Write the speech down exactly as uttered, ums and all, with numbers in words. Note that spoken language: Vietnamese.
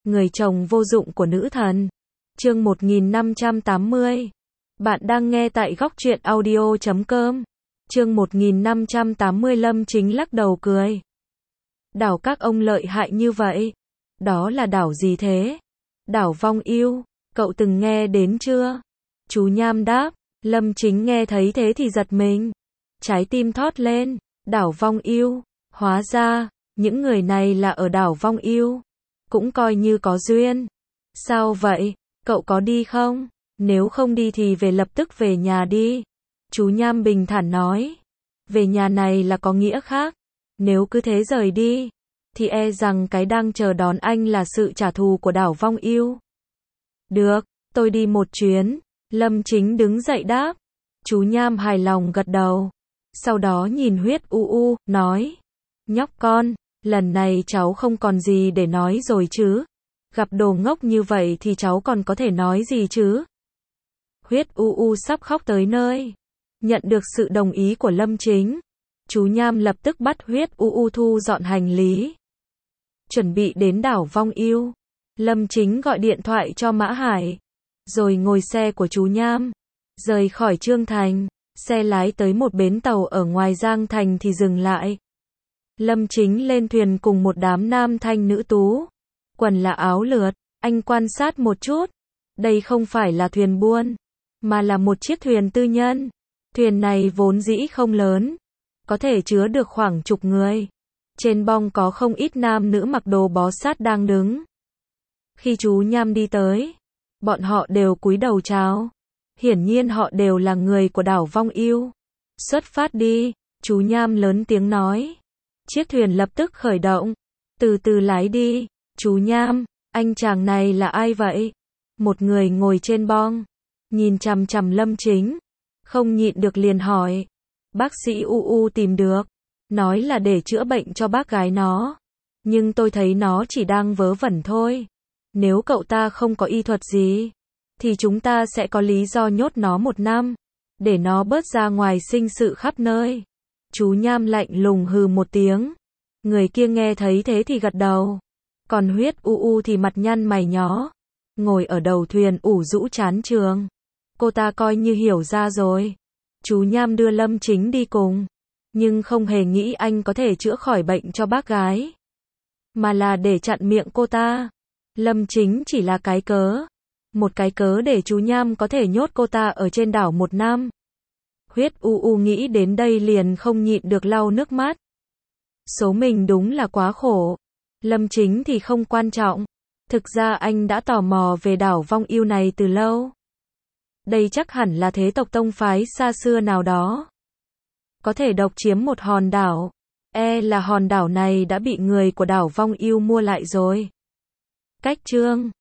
Người chồng vô dụng của nữ thần. Chương một nghìn năm trăm tám mươi. Bạn đang nghe tại góc truyện audio chấm com. Chương một nghìn năm trăm tám mươi. Lâm Chính lắc đầu cười. Đảo các ông lợi hại như vậy. Đó là đảo gì thế? Đảo Vong Yêu, cậu từng nghe đến chưa? Chú Nham đáp. Lâm Chính nghe thấy thế thì giật mình. Trái tim thót lên. Đảo Vong Yêu. Hóa ra, những người này là ở đảo Vong Yêu. Cũng coi như có duyên. Sao vậy? Cậu có đi không? Nếu không đi thì về lập tức về nhà đi. Chú Nham bình thản nói. Về nhà này là có nghĩa khác. Nếu cứ thế rời đi, thì e rằng cái đang chờ đón anh là sự trả thù của đảo Vong Yêu. Được, tôi đi một chuyến. Lâm Chính đứng dậy đáp. Chú Nham hài lòng gật đầu. Sau đó nhìn Huyết U U, nói. Nhóc con, lần này cháu không còn gì để nói rồi chứ? Gặp đồ ngốc như vậy thì cháu còn có thể nói gì chứ? Huyết U U sắp khóc tới nơi. Nhận được sự đồng ý của Lâm Chính, chú Nham lập tức bắt Huyết U U thu dọn hành lý. Chuẩn bị đến đảo Vong Yêu. Lâm Chính gọi điện thoại cho Mã Hải, rồi ngồi xe của chú Nham, rời khỏi Trương Thành. Xe lái tới một bến tàu ở ngoài Giang Thành thì dừng lại. Lâm Chính lên thuyền cùng một đám nam thanh nữ tú. Quần là áo lượt. Anh quan sát một chút. Đây không phải là thuyền buôn, mà là một chiếc thuyền tư nhân. Thuyền này vốn dĩ không lớn, có thể chứa được khoảng chục người. Trên bong có không ít nam nữ mặc đồ bó sát đang đứng. Khi chú Nham đi tới, bọn họ đều cúi đầu chào. Hiển nhiên họ đều là người của đảo Vong Yêu. Xuất phát đi, chú Nham lớn tiếng nói. Chiếc thuyền lập tức khởi động. Từ từ lái đi. Chú Nham, anh chàng này là ai vậy? Một người ngồi trên bong, nhìn chằm chằm Lâm Chính, không nhịn được liền hỏi. Bác sĩ U U tìm được, nói là để chữa bệnh cho bác gái nó. Nhưng tôi thấy nó chỉ đang vớ vẩn thôi. Nếu cậu ta không có y thuật gì, thì chúng ta sẽ có lý do nhốt nó một năm, để nó bớt ra ngoài sinh sự khắp nơi. Chú Nham lạnh lùng hừ một tiếng. Người kia nghe thấy thế thì gật đầu. Còn Huyết U U thì mặt nhăn mày nhó, ngồi ở đầu thuyền ủ rũ chán trường. Cô ta coi như hiểu ra rồi. Chú Nham đưa Lâm Chính đi cùng, nhưng không hề nghĩ anh có thể chữa khỏi bệnh cho bác gái, mà là để chặn miệng cô ta. Lâm Chính chỉ là cái cớ, một cái cớ để chú Nham có thể nhốt cô ta ở trên đảo một năm. Huyết U U nghĩ đến đây liền không nhịn được lau nước mắt. Số mình đúng là quá khổ. Lâm Chính thì không quan trọng. Thực ra anh đã tò mò về đảo Vong Yêu này từ lâu. Đây chắc hẳn là thế tộc tông phái xa xưa nào đó, có thể độc chiếm một hòn đảo. E là hòn đảo này đã bị người của đảo Vong Yêu mua lại rồi. Cách chương